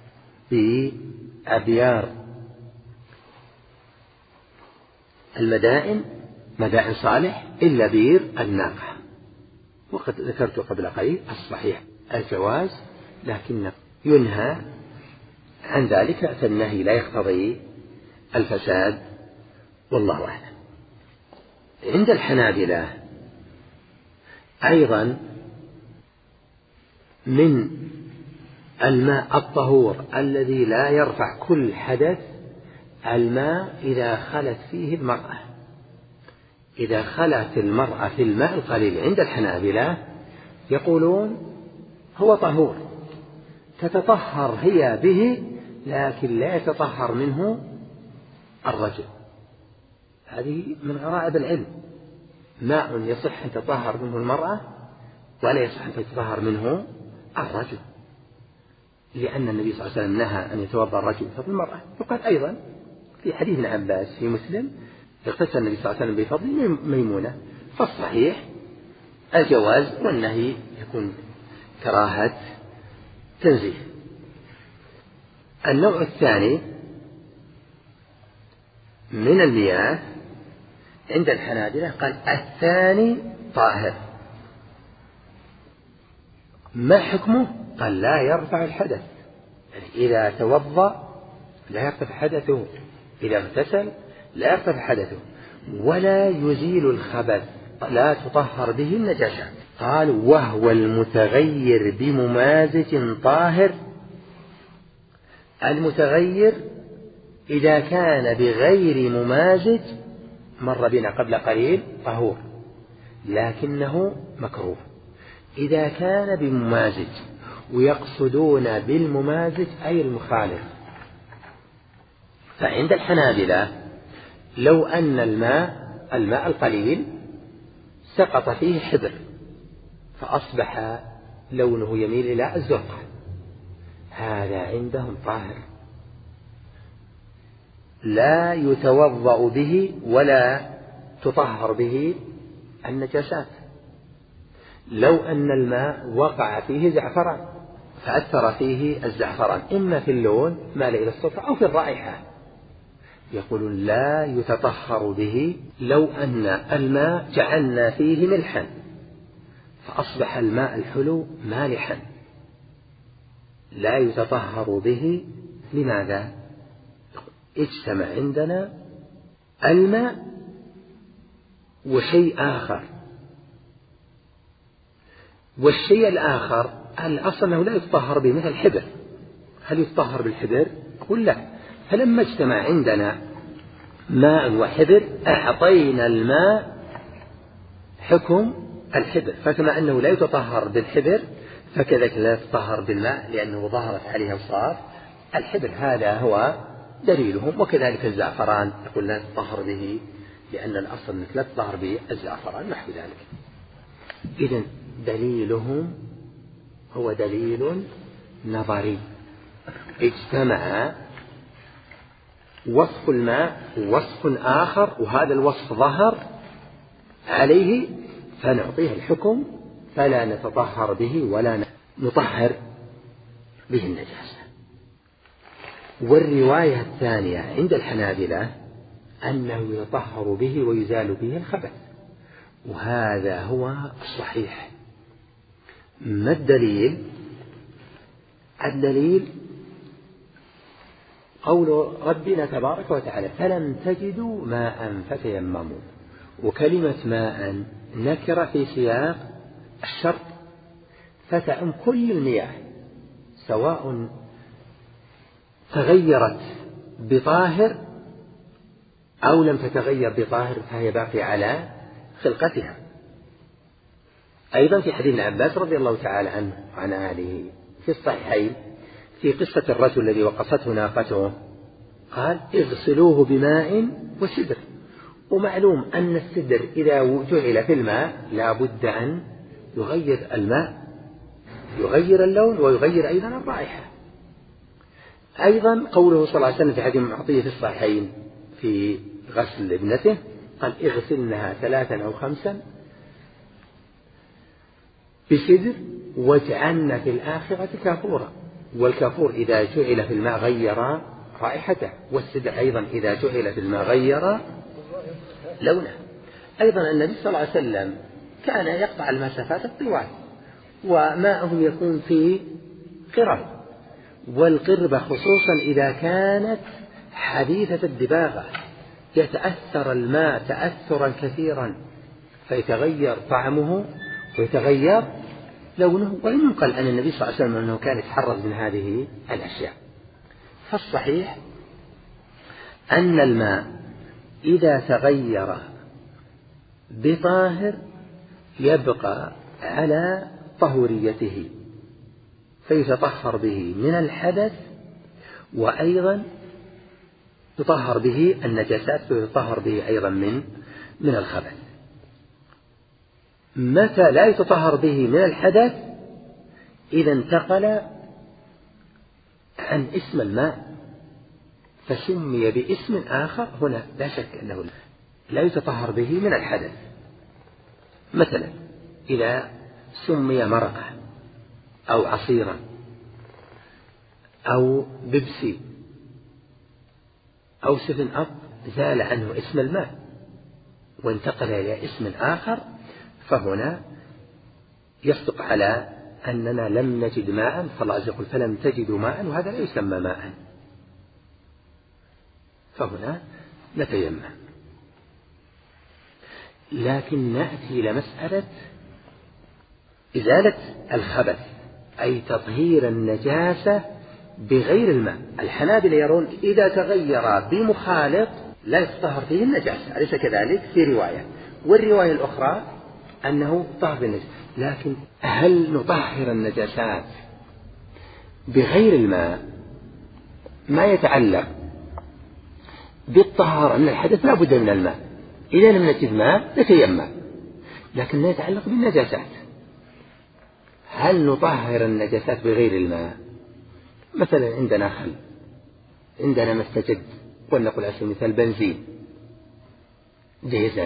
بأبيار المدائن مدائن صالح إلا بير الناقة. وقد ذكرت قبل قليل الصحيح الجواز، لكن ينهى عن ذلك، فالنهي لا يقتضي الفساد، والله أعلم. عند الحنابلة أيضا من الماء الطهور الذي لا يرفع كل حدث الماء إذا خلت فيه المرأة. إذا خلت المرأة في الماء القليل عند الحنابلة يقولون هو طهور، تتطهر هي به لكن لا يتطهر منه الرجل. هذه من غرائب العلم، ماء يصح أن تطهر منه المرأة ولا يصح أن تتطهر منه الرجل، لأن النبي صلى الله عليه وسلم نهى أن يتوضأ الرجل بفضل المرأة. وقال أيضا في حديث ابن عباس في مسلم اغتسل النبي صلى الله عليه وسلم بفضل ميمونة. فالصحيح الجواز، والنهي يكون كراهة تنزيه. النوع الثاني من المياه عند الحنابلة قال الثاني طاهر. ما حكمه؟ قال لا يرفع الحدث، يعني إذا توضأ لا يرتفع حدثه، إذا اغتسل لا يرتفع حدثه، ولا يزيل الخبث، لا تطهر به النجاسات. قال وهو المتغير بممازج طاهر المتغير إذا كان بغير ممازج مر بنا قبل قليل طهور لكنه مكروه. إذا كان بممازج، ويقصدون بالممازج أي المخالف، فعند الحنابلة لو أن الماء الماء القليل سقط فيه حبر فأصبح لونه يميل إلى الزرقة، هذا عندهم طاهر لا يتوضأ به ولا تطهر به النجاسات. لو أن الماء وقع فيه زعفران فأثر فيه الزعفران إما في اللون مال إلى الصفرة أو في الرائحة، يقولون لا يتطهر به. لو أن الماء جعلنا فيه ملحا فأصبح الماء الحلو مالحا لا يتطهر به. لماذا؟ اجتمع عندنا الماء وشيء آخر، والشيء الآخر الأصل أنه لا يتطهر به مثل الحبر. هل يتطهر بالحبر؟ قل لا. فلما اجتمع عندنا ماء وحبر أعطينا الماء حكم الحبر، فكما أنه لا يتطهر بالحبر فكذلك لا يتطهر بالماء لأنه ظهرت عليه أوصاف الحبر. هذا هو دليلهم. وكذلك الزعفران يقول لا تطهر به لأن الأصل أنك لا تطهر به الزعفران نحو ذلك. إذن دليلهم هو دليل نظري، اجتمع وصف الماء ووصف آخر وهذا الوصف ظهر عليه فنعطيه الحكم فلا نتطهر به ولا نطهر به النجاسة. والرواية الثانية عند الحنابلة أنه يطهر به ويزال به الخبث، وهذا هو الصحيح. ما الدليل؟ الدليل قول ربنا تبارك وتعالى فلم تجدوا ماء فتيمموا، وكلمة ماء نكرة في سياق الشرط فتعم كل المياه سواء تغيرت بطاهر أو لم تتغير بطاهر فهي باقية على خلقتها. أيضا في حديث ابن عباس رضي الله تعالى عنه وعن آله في الصحيحين في قصة الرجل الذي وقصته ناقته قال اغسلوه بماء وسدر. ومعلوم أن السدر إذا جعل في الماء لا بد أن يغير الماء، يغير اللون ويغير أيضا الرائحة. أيضا قوله صلى الله عليه وسلم في حديث معطية في الصحيحين في غسل ابنته قال اغسلنها ثلاثا أو خمسا بسدر واجعلنا في الآخرة كافورا. والكافور إذا جعل في الماء غير رائحته، والسدر أيضا إذا جعل في الماء غير لونه. أيضا النبي صلى الله عليه وسلم كان يقطع المسافات الطوال وماءهم يكون في قرب، والقربة خصوصا إذا كانت حديثة الدباغة يتأثر الماء تأثرا كثيرا فيتغير طعمه ويتغير لونه. ولم ينقل عن النبي صلى الله عليه وسلم أنه كان يتحرز من هذه الأشياء. فالصحيح أن الماء إذا تغير بطاهر يبقى على طهوريته فيتطهر به من الحدث، وأيضا يطهر به النجاسات ويطهر به أيضا من من الخبث. متى لا يتطهر به من الحدث؟ إذا انتقل عن اسم الماء فسمي باسم آخر، هنا لا شك أنه لا يتطهر به من الحدث. مثلا إذا سمي مرقة أو عصيرا أو بيبسي أو سفن أب زال عنه اسم الماء وانتقل إلى اسم آخر، فهنا يصدق على أننا لم نجد ماء، فالله عز وجل فلم تجدوا ماء، وهذا لا يسمى ماء، فهنا نتيمم. لكن نأتي إلى مسألة إزالة الخبث أي تطهير النجاسة بغير الماء. الحنابلة يرون إذا تغير بمخالط لا يتطهر فيه النجاسة، أليس كذلك في رواية؟ والرواية الأخرى أنه طهر بالنجاسة. لكن هل نطهر النجاسات بغير الماء؟ ما يتعلق بالطهارة من الحدث لا بد من الماء، إذا لم نجد ماء نتيمم، لكن ما يتعلق بالنجاسات. هل نطهر النجاسات بغير الماء؟ مثلا عندنا خل، عندنا مستجد، ولنقل على سبيل المثال بنزين، ديزل،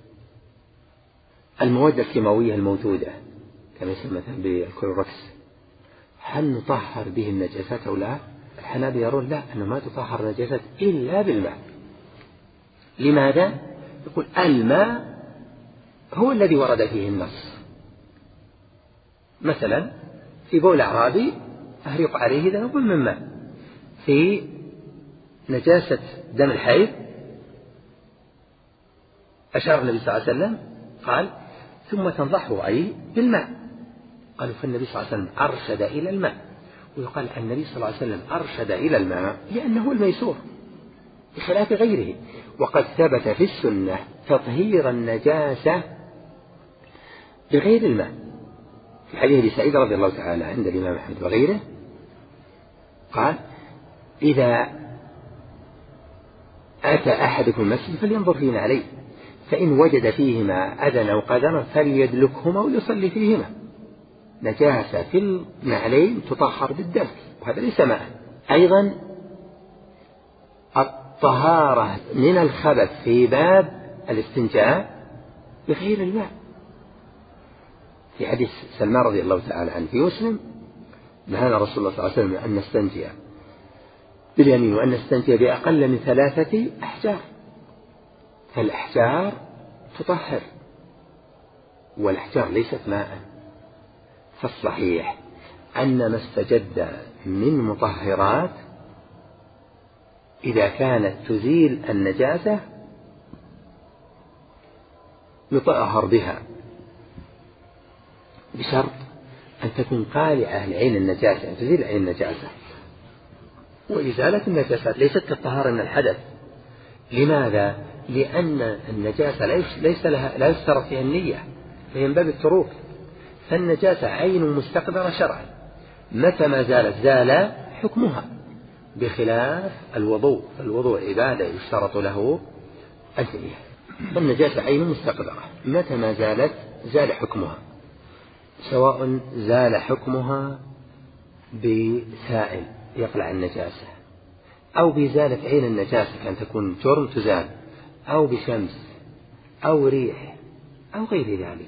المواد الكيماوية الموجودة كما يسمى مثلا بالكلوركس، هل نطهر به النجاسات أو لا؟ الحنابلة يرون لا، أنه ما تطهر النجاسات إلا بالماء. لماذا؟ يقول الماء هو الذي ورد فيه النص. مثلا في بول أعرابي أهريق عليه ذنوب من ماء، في نجاسة دم الحيض أشار النبي صلى الله عليه وسلم قال ثم تنضحه أي بالماء. قالوا فالنبي صلى الله عليه وسلم أرشد إلى الماء، ويقال النبي صلى الله عليه وسلم أرشد إلى الماء لأنه الميسور بخلاف غيره. وقد ثبت في السنة تطهير النجاسة بغير الماء، في حديث أبي سعيد رضي الله تعالى عند الإمام أحمد وغيره قال إذا أتى أحدكم المسجد فلينظر فيما عليه، فإن وجد فيهما أذى أو قدرا فليدلكهما وليصلي فيهما. نجاسة في النعلين تطهر بالدلك، وهذا ليس ماء. أيضا الطهارة من الخبث في باب الاستنجاء بغير الماء، في حديث سلمان رضي الله تعالى عنه في مسلم نهانا رسول الله صلى الله عليه وسلم أن نستنجي باليمين وأن نستنجي بأقل من ثلاثة أحجار، فالأحجار تطهر والأحجار ليست ماء. فالصحيح أن ما استجد من مطهرات إذا كانت تزيل النجاسة يطهر بها، بشرط أن تكون قالعة لعين النجاسة، أن تزيل عين النجاسة. وإزالة النجاسات ليست كالطهارة من الحدث. لماذا؟ لأن النجاسة ليس لها لا يشترط فيها النية، فهي من باب التروك. فالنجاسة عين مستقدرة شرعا، متى ما زالت زال حكمها، بخلاف الوضوء. الوضوء عبادة يشترط له النية، فالنجاسة عين مستقدرة متى ما زالت زال حكمها، سواء زال حكمها بسائل يقلع النجاسة، أو بإزالة عين النجاسة كان تكون جرم تزال، أو بشمس أو ريح أو غير ذلك.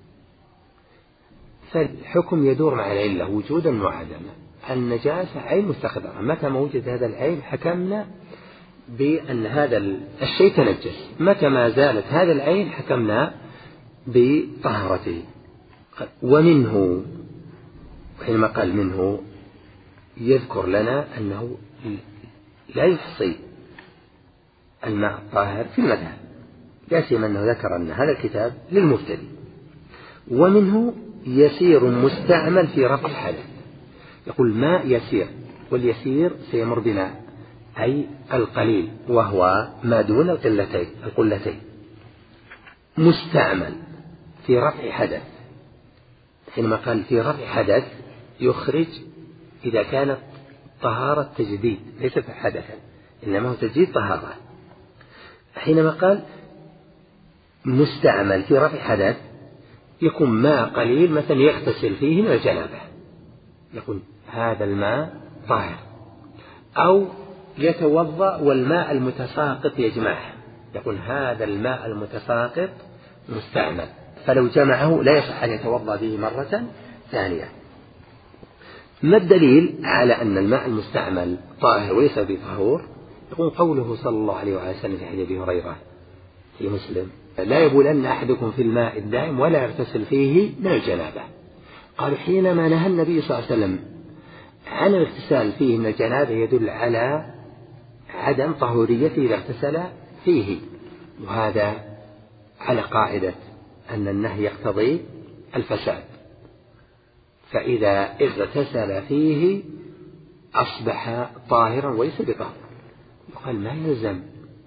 فالحكم يدور مع العلة وجودا وعدما. النجاسة عين مستقدرة، متى ما وجد هذا العين حكمنا بأن هذا الشيء تنجس، متى ما زالت هذا العين حكمنا بطهارته. ومنه، حينما قال منه يذكر لنا أنه لا يحصي الماء الطاهر في المذهب، لا سيما أنه ذكر أن هذا الكتاب للمبتدئ. ومنه يسير مستعمل في رفع الحدث، يقول ماء يسير، واليسير سيمر بنا أي القليل، وهو ما دون القلتين القلتين مستعمل في رفع حدث. حينما قال في رفع حدث يخرج إذا كانت طهارة تجديد ليست حدثا، إنما هو تجديد طهارة. حينما قال مستعمل في رفع حدث يكون ماء قليل مثلا يغتسل فيه من الجنابة، يكون هذا الماء طاهر، أو يتوضأ والماء المتساقط يجمعه، يكون هذا الماء المتساقط مستعمل، فلو جمعه لا يصح أن يتوضأ به مرة ثانية. ما الدليل على أن الماء المستعمل طاهر وليس بطهور؟ يقول قوله صلى الله عليه وسلم في حديث أبي هريرة في مسلم لا يبولن أحدكم في الماء الدائم ولا يغتسل فيه من الجنابة. قالوا حينما نهى النبي صلى الله عليه وسلم عن الاغتسال فيه من الجنابة يدل على عدم طهوريته إذا اغتسل فيه، وهذا على قاعدة أن النهي يقتضي الفساد، فإذا اغتسل فيه أصبح طاهرا وليس بطاهر. يقال ما يلزم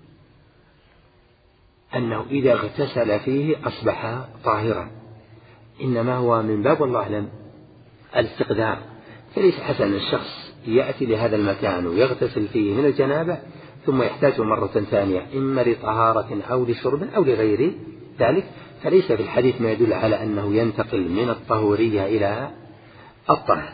أنه إذا اغتسل فيه أصبح طاهرا، إنما هو من باب والله أعلم الاستقدار. فليس حسن الشخص يأتي لهذا المكان ويغتسل فيه من الجنابة ثم يحتاج مرة ثانية إما لطهارة أو لشرب أو لغير ذلك، فليس في الحديث ما يدل على أنه ينتقل من الطهورية إلى الطهر.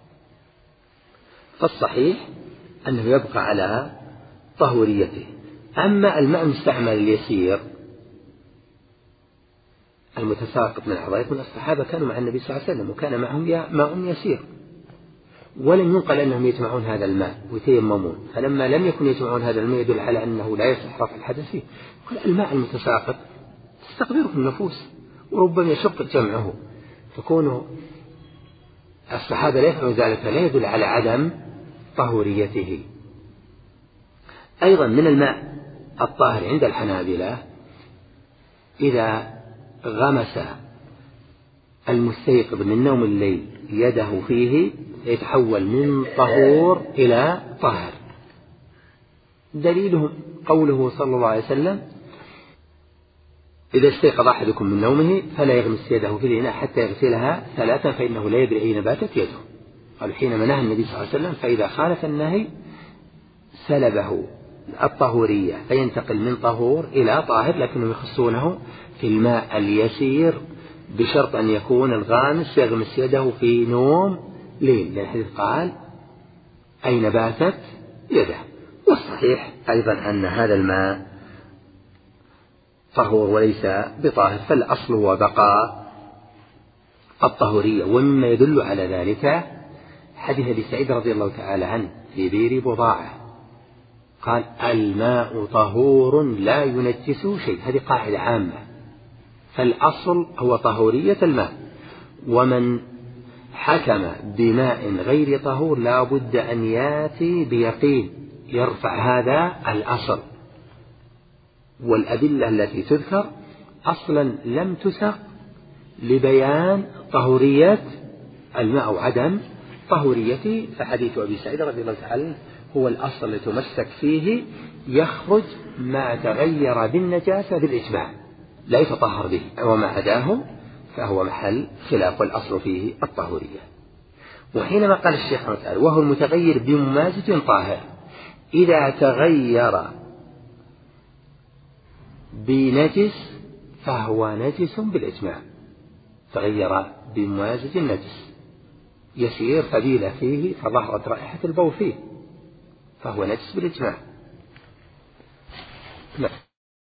فالصحيح أنه يبقى على طهوريته. أما الماء المستعمل اليسير المتساقط من الحضائق، من الصحابة كانوا مع النبي صلى الله عليه وسلم وكان معهم ماء يسير، ولم ينقل أنهم يجمعون هذا الماء ويتيممون، فلما لم يكن يجمعون هذا الماء يدل على أنه لا يصح رفع الحدث فيه. الماء المتساقط تستقدره النفوس وربما يشق جمعه، فكونه الصحابة لا يفعلون ذلك لا يدل على عدم طهوريته. أيضا من الماء الطاهر عند الحنابلة إذا غمس المستيقظ من نوم الليل يده فيه يتحول من طهور إلى طاهر. دليلهم قوله صلى الله عليه وسلم: إذا استيقظ أحدكم من نومه فلا يغمس يده في الإناء حتى يغسلها ثلاثا فإنه لا يدري أين باتت يده. قالوا حينما نهى النبي صلى الله عليه وسلم فإذا خالف النهي سلبه الطهورية فينتقل من طهور إلى طاهر، لكنهم يخصونه في الماء اليسير بشرط أن يكون الغامس يغمس يده في نوم ليل، لأن الحديث قال: أين باتت يده. والصحيح أيضا أن هذا الماء طهور وليس بطاهر، فالأصل هو بقاء الطهورية. ومما يدل على ذلك حديث أبي سعيد رضي الله تعالى عنه في بئر بضاعة قال: الماء طهور لا ينجسه شيء. هذه قاعدة عامة، فالأصل هو طهورية الماء، ومن حكم بماء غير طهور لا بد أن يأتي بيقين يرفع هذا الأصل. والأدلة التي تذكر أصلا لم تسق لبيان طهورية الماء أو عدم طهوريته، فحديث أبي سعيد رضي الله تعالى هو الأصل الذي تمسك فيه، يخرج ما تغير بالنجاسة بالإجماع لا يتطهر به، وما عداه فهو محل خلاف، والأصل فيه الطهورية. وحينما قال الشيخ رحمه الله وهو المتغير بممازج طاهر، إذا تغير بنجس فهو نجس بالإجماع، تغير بممازج نجس يسير فبيل فيه فظهرت رائحة البول فيه فهو نجس بالإجماع. لا.